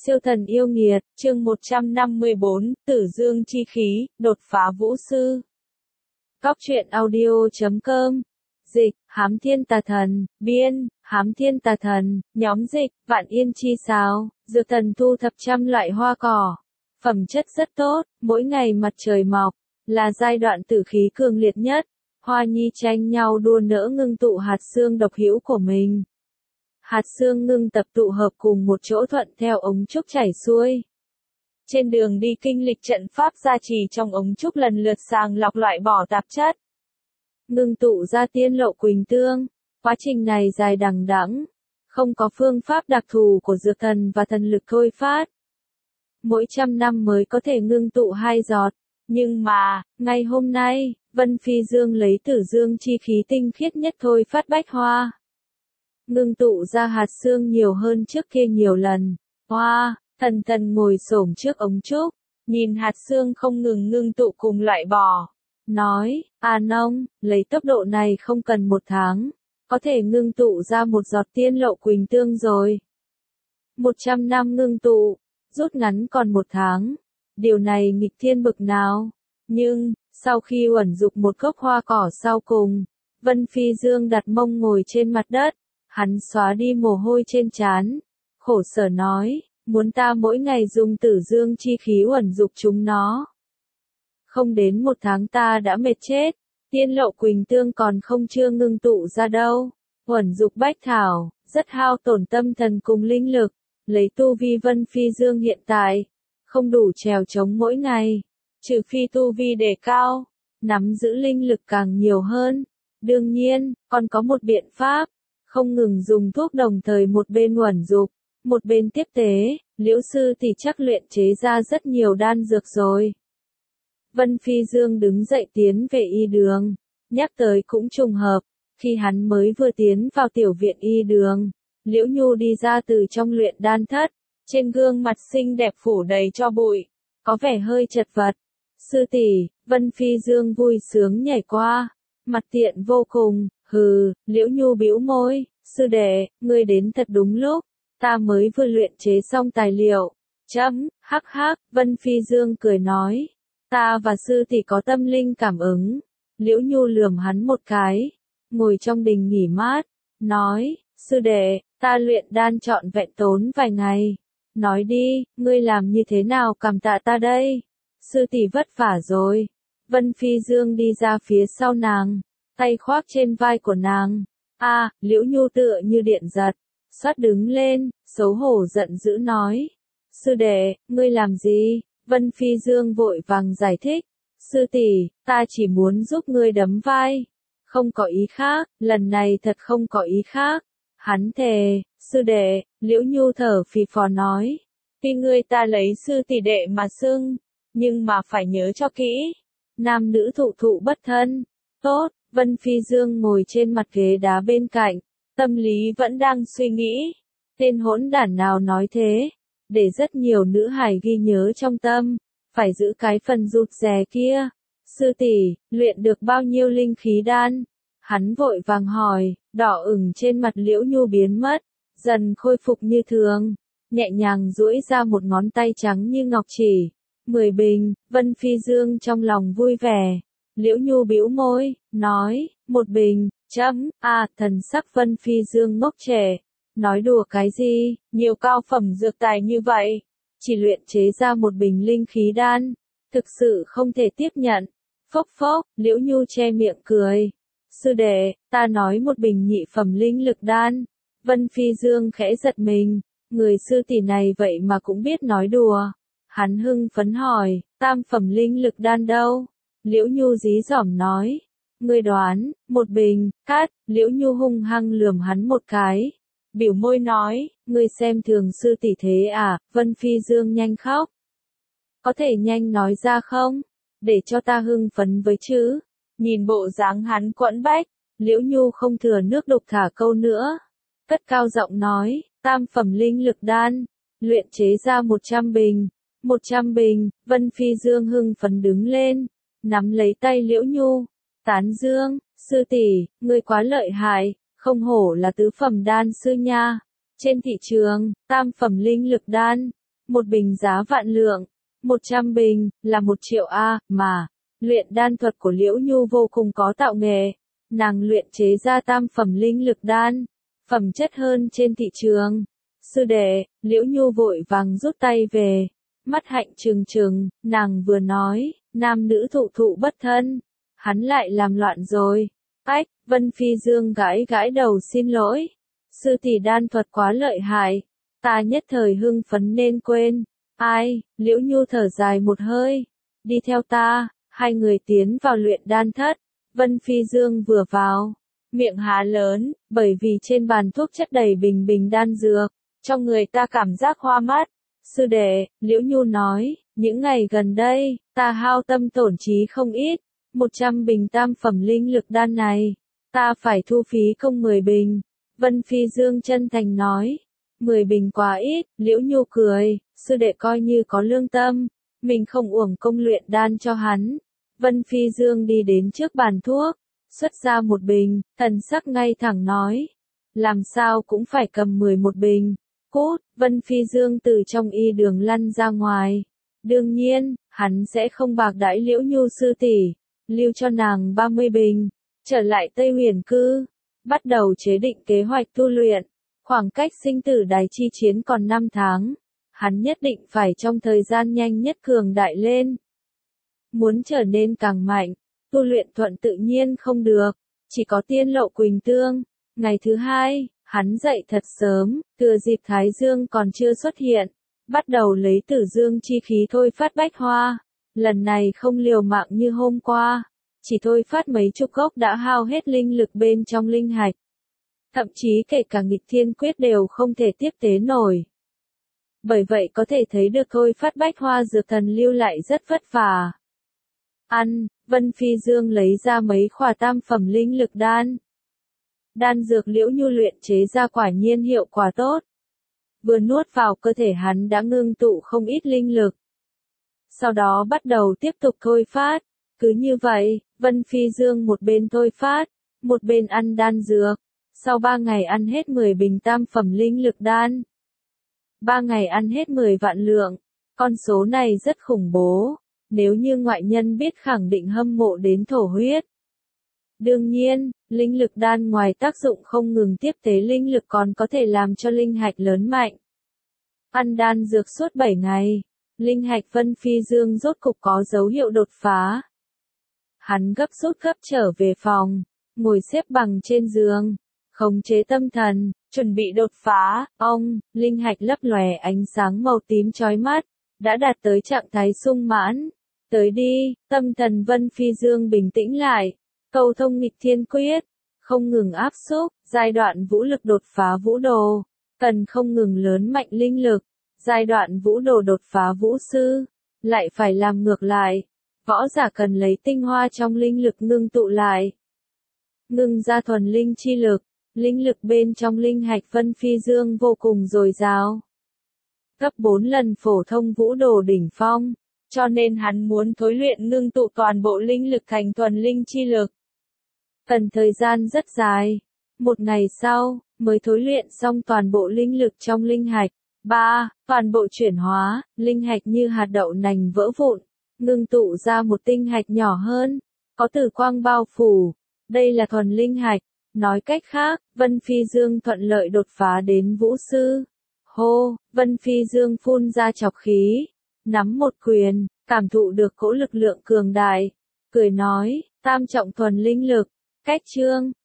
Siêu thần yêu nghiệt, chương 154, Tử Dương chi khí, đột phá vũ sư. Góc truyện audio.com. Dịch, Hám Thiên Tà Thần, biên, Hám Thiên Tà Thần, nhóm dịch, Vạn Yên Chi Sáo, dược thần thu thập trăm loại hoa cỏ. Phẩm chất rất tốt, mỗi ngày mặt trời mọc, là giai đoạn tử khí cường liệt nhất. Hoa nhi tranh nhau đua nỡ ngưng tụ hạt xương độc hữu của mình. Hạt xương ngưng tập tụ hợp cùng một chỗ thuận theo ống trúc chảy xuôi. Trên đường đi kinh lịch trận pháp gia trì trong ống trúc lần lượt sàng lọc loại bỏ tạp chất. Ngưng tụ ra tiên lộ quỳnh tương. Quá trình này dài đằng đẵng, không có phương pháp đặc thù của dược thần và thần lực thôi phát. Mỗi 100 năm mới có thể ngưng tụ 2 giọt. Nhưng mà, ngày hôm nay, Vân Phi Dương lấy Tử Dương chi khí tinh khiết nhất thôi phát bách hoa. Ngưng tụ ra hạt xương nhiều hơn trước kia nhiều lần. Hoa, thần thần ngồi xổm trước ống trúc, nhìn hạt xương không ngừng ngưng tụ cùng loại bỏ. Nói, nông, lấy tốc độ này không cần 1 tháng, có thể ngưng tụ ra 1 giọt tiên lộ quỳnh tương rồi. 100 năm ngưng tụ, rút ngắn còn 1 tháng. Điều này nghịch thiên bực nào. Nhưng, sau khi uẩn dục một gốc hoa cỏ sau cùng, Vân Phi Dương đặt mông ngồi trên mặt đất. Hắn xóa đi mồ hôi trên trán, khổ sở nói, muốn ta mỗi ngày dùng Tử Dương chi khí uẩn dục chúng nó. Không đến 1 tháng ta đã mệt chết, tiên lộ quỳnh tương còn chưa ngưng tụ ra đâu. Uẩn dục bách thảo, rất hao tổn tâm thần cùng linh lực, lấy tu vi Vân Phi Dương hiện tại, không đủ trèo chống mỗi ngày, trừ phi tu vi đề cao, nắm giữ linh lực càng nhiều hơn. Đương nhiên, còn có một biện pháp. Không ngừng dùng thuốc đồng thời một bên uẩn dục, một bên tiếp tế, Liễu sư thì chắc luyện chế ra rất nhiều đan dược rồi. Vân Phi Dương đứng dậy tiến về y đường, nhắc tới cũng trùng hợp, khi hắn mới vừa tiến vào tiểu viện y đường, Liễu Nhu đi ra từ trong luyện đan thất, trên gương mặt xinh đẹp phủ đầy tro bụi, có vẻ hơi chật vật. Sư tỷ, Vân Phi Dương vui sướng nhảy qua, mặt tiện vô cùng. Hừ, Liễu Nhu bĩu môi, sư đệ, ngươi đến thật đúng lúc, ta mới vừa luyện chế xong tài liệu. Hắc hắc, Vân Phi Dương cười nói, ta và sư tỷ có tâm linh cảm ứng. Liễu Nhu lườm hắn một cái, ngồi trong đình nghỉ mát, nói, sư đệ, ta luyện đan trọn vẹn tốn vài ngày. Nói đi, ngươi làm như thế nào cảm tạ ta đây? Sư tỷ vất vả rồi. Vân Phi Dương đi ra phía sau nàng, tay khoác trên vai của nàng. Liễu Nhu tựa như điện giật, xoát đứng lên, xấu hổ giận dữ nói. Sư đệ, ngươi làm gì? Vân Phi Dương vội vàng giải thích. Sư tỷ, ta chỉ muốn giúp ngươi đấm vai. Không có ý khác, lần này thật không có ý khác. Hắn thề, sư đệ, Liễu Nhu thở phì phò nói. Tuy ngươi ta lấy sư tỷ đệ mà xưng, nhưng mà phải nhớ cho kỹ. Nam nữ thụ thụ bất thân. Tốt. Vân Phi Dương ngồi trên mặt ghế đá bên cạnh, tâm lý vẫn đang suy nghĩ, tên hỗn đản nào nói thế, để rất nhiều nữ hài ghi nhớ trong tâm, phải giữ cái phần rụt rè kia. Sư tỷ, luyện được bao nhiêu linh khí đan? Hắn vội vàng hỏi, đỏ ửng trên mặt Liễu Nhu biến mất, dần khôi phục như thường, nhẹ nhàng duỗi ra một ngón tay trắng như ngọc chỉ. 10 bình, Vân Phi Dương trong lòng vui vẻ. Liễu Nhu bĩu môi, nói, 1 bình, thần sắc Vân Phi Dương ngốc trẻ. Nói đùa cái gì, nhiều cao phẩm dược tài như vậy, chỉ luyện chế ra 1 bình linh khí đan, thực sự không thể tiếp nhận. Phốc phốc, Liễu Nhu che miệng cười. Sư đệ, ta nói 1 bình nhị phẩm linh lực đan. Vân Phi Dương khẽ giật mình, người sư tỷ này vậy mà cũng biết nói đùa. Hắn hưng phấn hỏi, tam phẩm linh lực đan đâu? Liễu Nhu dí dỏm nói, ngươi đoán, 1 bình, Liễu Nhu hung hăng lườm hắn một cái, biểu môi nói, ngươi xem thường sư tỷ thế à? Vân Phi Dương nhanh khóc. Có thể nhanh nói ra không? Để cho ta hưng phấn với chứ. Nhìn bộ dáng hắn quẫn bách, Liễu Nhu không thừa nước đục thả câu nữa. Cất cao giọng nói, tam phẩm linh lực đan, luyện chế ra 100 bình. 100 bình, Vân Phi Dương hưng phấn đứng lên, nắm lấy tay Liễu Nhu, tán dương, sư tỷ, ngươi quá lợi hại, không hổ là tứ phẩm đan sư nha. Trên thị trường, tam phẩm linh lực đan, một bình giá vạn lượng, 100 bình, là 1 triệu A, mà. Luyện đan thuật của Liễu Nhu vô cùng có tạo nghệ. Nàng luyện chế ra tam phẩm linh lực đan, phẩm chất hơn trên thị trường. Sư đệ, Liễu Nhu vội vàng rút tay về. Mắt hạnh trừng trừng, nàng vừa nói, nam nữ thụ thụ bất thân. Hắn lại làm loạn rồi. Ách, Vân Phi Dương gãi gãi đầu xin lỗi. Sư tỷ đan thuật quá lợi hại. Ta nhất thời hưng phấn nên quên. Ai, Liễu Nhu thở dài một hơi. Đi theo ta, hai người tiến vào luyện đan thất. Vân Phi Dương vừa vào, miệng há lớn, bởi vì trên bàn thuốc chất đầy bình bình đan dược, trong người ta cảm giác hoa mắt. Sư đệ, Liễu Nhu nói, những ngày gần đây, ta hao tâm tổn trí không ít, 100 bình tam phẩm linh lực đan này, ta phải thu phí công 10 bình. Vân Phi Dương chân thành nói, 10 bình quá ít, Liễu Nhu cười, sư đệ coi như có lương tâm, mình không uổng công luyện đan cho hắn. Vân Phi Dương đi đến trước bàn thuốc, xuất ra một bình, thần sắc ngay thẳng nói, làm sao cũng phải cầm 11 bình. Cút, Vân Phi Dương từ trong y đường lăn ra ngoài. Đương nhiên, hắn sẽ không bạc đãi Liễu Nhu sư tỷ, lưu cho nàng 30 bình, trở lại Tây Huyền Cư, bắt đầu chế định kế hoạch tu luyện. Khoảng cách sinh tử đài chi chiến còn 5 tháng, hắn nhất định phải trong thời gian nhanh nhất cường đại lên. Muốn trở nên càng mạnh, tu luyện thuận tự nhiên không được, chỉ có tiên lộ quỳnh tương. Ngày thứ hai, hắn dậy thật sớm, thừa dịp Thái Dương còn chưa xuất hiện, bắt đầu lấy tử dương chi khí thôi phát bách hoa. Lần này không liều mạng như hôm qua, chỉ thôi phát mấy chục gốc đã hao hết linh lực bên trong linh hạch. Thậm chí kể cả nghịch thiên quyết đều không thể tiếp tế nổi. Bởi vậy có thể thấy được thôi phát bách hoa dược thần lưu lại rất vất vả. Vân Phi Dương lấy ra mấy khỏa tam phẩm linh lực đan. Đan dược Liễu Nhu luyện chế ra quả nhiên hiệu quả tốt. Vừa nuốt vào cơ thể hắn đã ngưng tụ không ít linh lực. Sau đó bắt đầu tiếp tục thôi phát. Cứ như vậy, Vân Phi Dương một bên thôi phát, một bên ăn đan dược. Sau 3 ngày ăn hết 10 bình tam phẩm linh lực đan. 3 ngày ăn hết 10 vạn lượng. Con số này rất khủng bố. Nếu như ngoại nhân biết khẳng định hâm mộ đến thổ huyết. Đương nhiên, linh lực đan ngoài tác dụng không ngừng tiếp tế linh lực còn có thể làm cho linh hạch lớn mạnh. Ăn đan dược suốt 7 ngày, linh hạch Vân Phi Dương rốt cục có dấu hiệu đột phá. Hắn gấp rút trở về phòng, ngồi xếp bằng trên giường, khống chế tâm thần, chuẩn bị đột phá. Linh hạch lấp lòe ánh sáng màu tím chói mắt, đã đạt tới trạng thái sung mãn. Tới đi, tâm thần Vân Phi Dương bình tĩnh lại, cầu thông nghịch thiên quyết, không ngừng áp xúc, giai đoạn vũ lực đột phá vũ đồ, cần không ngừng lớn mạnh linh lực, giai đoạn vũ đồ đột phá vũ sư, lại phải làm ngược lại, võ giả cần lấy tinh hoa trong linh lực ngưng tụ lại, ngưng ra thuần linh chi lực, linh lực bên trong linh hạch Vân Phi Dương vô cùng dồi dào. Gấp 4 lần phổ thông vũ đồ đỉnh phong, cho nên hắn muốn thối luyện ngưng tụ toàn bộ linh lực thành thuần linh chi lực. Cần thời gian rất dài, 1 ngày sau, mới thối luyện xong toàn bộ linh lực trong linh hạch. 3. Toàn bộ chuyển hóa, linh hạch như hạt đậu nành vỡ vụn, ngưng tụ ra một tinh hạch nhỏ hơn, có tử quang bao phủ. Đây là thuần linh hạch, nói cách khác, Vân Phi Dương thuận lợi đột phá đến vũ sư. Hô, Vân Phi Dương phun ra chọc khí, nắm một quyền, cảm thụ được cỗ lực lượng cường đại, cười nói, tam trọng thuần linh lực, cách chương.